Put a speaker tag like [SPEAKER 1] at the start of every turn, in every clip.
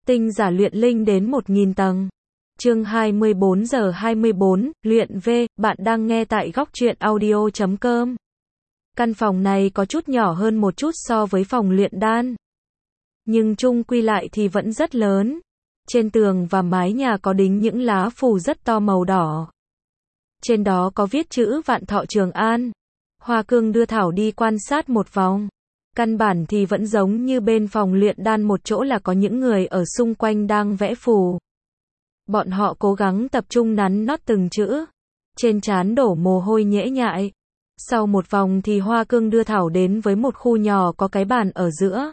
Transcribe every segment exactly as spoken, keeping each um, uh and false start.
[SPEAKER 1] Tinh giả luyện linh đến một nghìn tầng. Chương hai mươi bốn giờ hai mươi bốn, luyện V, bạn đang nghe tại góc truyện audio chấm com. Căn phòng này có chút nhỏ hơn một chút so với phòng luyện đan. Nhưng chung quy lại thì vẫn rất lớn. Trên tường và mái nhà có đính những lá phù rất to màu đỏ. Trên đó có viết chữ Vạn Thọ Trường An. Hoa Cương đưa Thảo đi quan sát một vòng. Căn bản thì vẫn giống như bên phòng luyện đan, một chỗ là có những người ở xung quanh đang vẽ phù. Bọn họ cố gắng tập trung nắn nót từng chữ. Trên trán đổ mồ hôi nhễ nhại. Sau một vòng thì Hoa Cương đưa Thảo đến với một khu nhỏ có cái bàn ở giữa.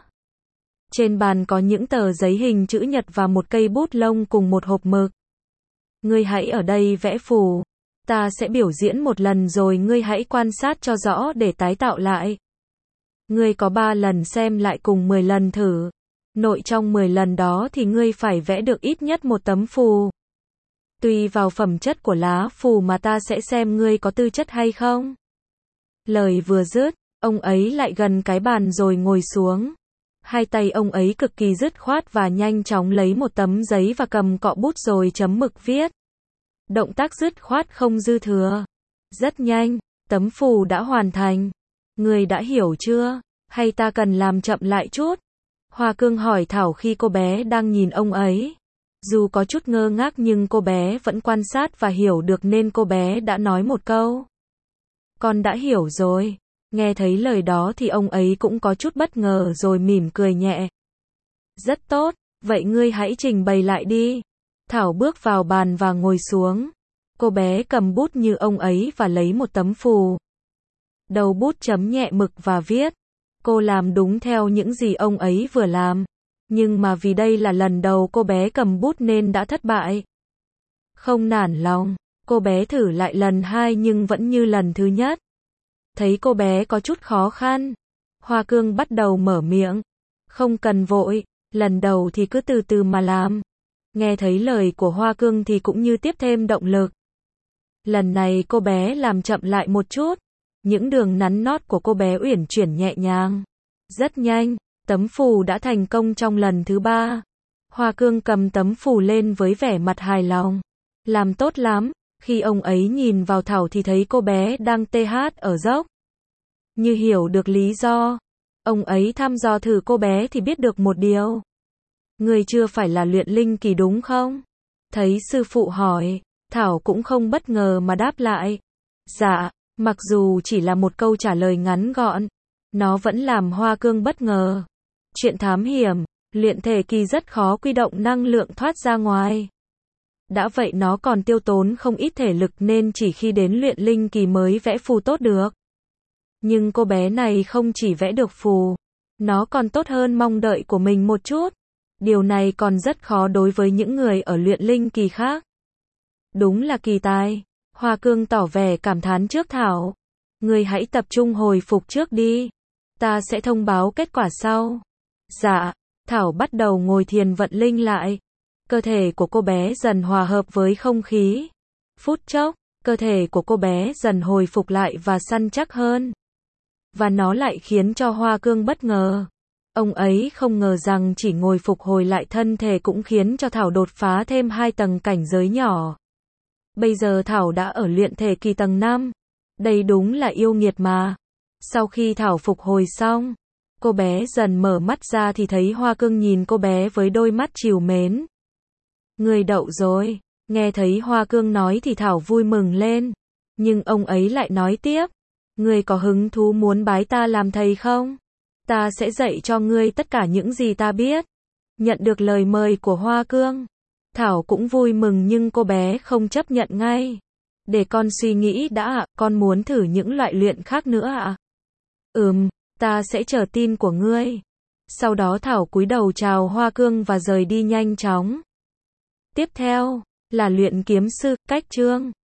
[SPEAKER 1] Trên bàn có những tờ giấy hình chữ nhật và một cây bút lông cùng một hộp mực. Ngươi hãy ở đây vẽ phù. Ta sẽ biểu diễn một lần rồi ngươi hãy quan sát cho rõ để tái tạo lại. Ngươi có ba lần xem lại cùng mười lần thử. Nội trong mười lần đó thì ngươi phải vẽ được ít nhất một tấm phù. Tùy vào phẩm chất của lá phù mà ta sẽ xem ngươi có tư chất hay không. Lời vừa dứt, ông ấy lại gần cái bàn rồi ngồi xuống. Hai tay ông ấy cực kỳ dứt khoát và nhanh chóng lấy một tấm giấy và cầm cọ bút rồi chấm mực viết. Động tác dứt khoát không dư thừa. Rất nhanh, tấm phù đã hoàn thành. Ngươi đã hiểu chưa? Hay ta cần làm chậm lại chút? Hoa Cương hỏi Thảo khi cô bé đang nhìn ông ấy. Dù có chút ngơ ngác nhưng cô bé vẫn quan sát và hiểu được nên cô bé đã nói một câu. Con đã hiểu rồi. Nghe thấy lời đó thì ông ấy cũng có chút bất ngờ rồi mỉm cười nhẹ. Rất tốt, vậy ngươi hãy trình bày lại đi. Thảo bước vào bàn và ngồi xuống. Cô bé cầm bút như ông ấy và lấy một tấm phù. Đầu bút chấm nhẹ mực và viết. Cô làm đúng theo những gì ông ấy vừa làm. Nhưng mà vì đây là lần đầu cô bé cầm bút nên đã thất bại. Không nản lòng, cô bé thử lại lần hai nhưng vẫn như lần thứ nhất. Thấy cô bé có chút khó khăn, Hoa Cương bắt đầu mở miệng. Không cần vội, lần đầu thì cứ từ từ mà làm. Nghe thấy lời của Hoa Cương thì cũng như tiếp thêm động lực. Lần này cô bé làm chậm lại một chút. Những đường nắn nót của cô bé uyển chuyển nhẹ nhàng. Rất nhanh, tấm phù đã thành công trong lần thứ ba. Hoa Cương cầm tấm phù lên với vẻ mặt hài lòng. Làm tốt lắm. Khi ông ấy nhìn vào Thảo thì thấy cô bé đang tê hát ở dốc. Như hiểu được lý do, ông ấy thăm dò thử cô bé thì biết được một điều. Người chưa phải là luyện linh kỳ đúng không? Thấy sư phụ hỏi, Thảo cũng không bất ngờ mà đáp lại. Dạ, mặc dù chỉ là một câu trả lời ngắn gọn, nó vẫn làm Hoa Cương bất ngờ. Chuyện thám hiểm, luyện thể kỳ rất khó quy động năng lượng thoát ra ngoài. Đã vậy nó còn tiêu tốn không ít thể lực nên chỉ khi đến luyện linh kỳ mới vẽ phù tốt được. Nhưng cô bé này không chỉ vẽ được phù, nó còn tốt hơn mong đợi của mình một chút. Điều này còn rất khó đối với những người ở luyện linh kỳ khác. Đúng là kỳ tài. Hoa Cương tỏ vẻ cảm thán trước Thảo. Người hãy tập trung hồi phục trước đi. Ta sẽ thông báo kết quả sau. Dạ. Thảo bắt đầu ngồi thiền vận linh lại. Cơ thể của cô bé dần hòa hợp với không khí. Phút chốc, cơ thể của cô bé dần hồi phục lại và săn chắc hơn. Và nó lại khiến cho Hoa Cương bất ngờ. Ông ấy không ngờ rằng chỉ ngồi phục hồi lại thân thể cũng khiến cho Thảo đột phá thêm hai tầng cảnh giới nhỏ. Bây giờ Thảo đã ở luyện thể kỳ tầng năm. Đây đúng là yêu nghiệt mà. Sau khi Thảo phục hồi xong, cô bé dần mở mắt ra thì thấy Hoa Cương nhìn cô bé với đôi mắt trìu mến. Người đậu rồi. Nghe thấy Hoa Cương nói thì Thảo vui mừng lên. Nhưng ông ấy lại nói tiếp. Người có hứng thú muốn bái ta làm thầy không? Ta sẽ dạy cho ngươi tất cả những gì ta biết. Nhận được lời mời của Hoa Cương, Thảo cũng vui mừng nhưng cô bé không chấp nhận ngay. Để con suy nghĩ đã ạ, con muốn thử những loại luyện khác nữa ạ. Ừm, ta sẽ chờ tin của ngươi. Sau đó Thảo cúi đầu chào Hoa Cương và rời đi nhanh chóng. Tiếp theo là luyện kiếm sư, cách chương.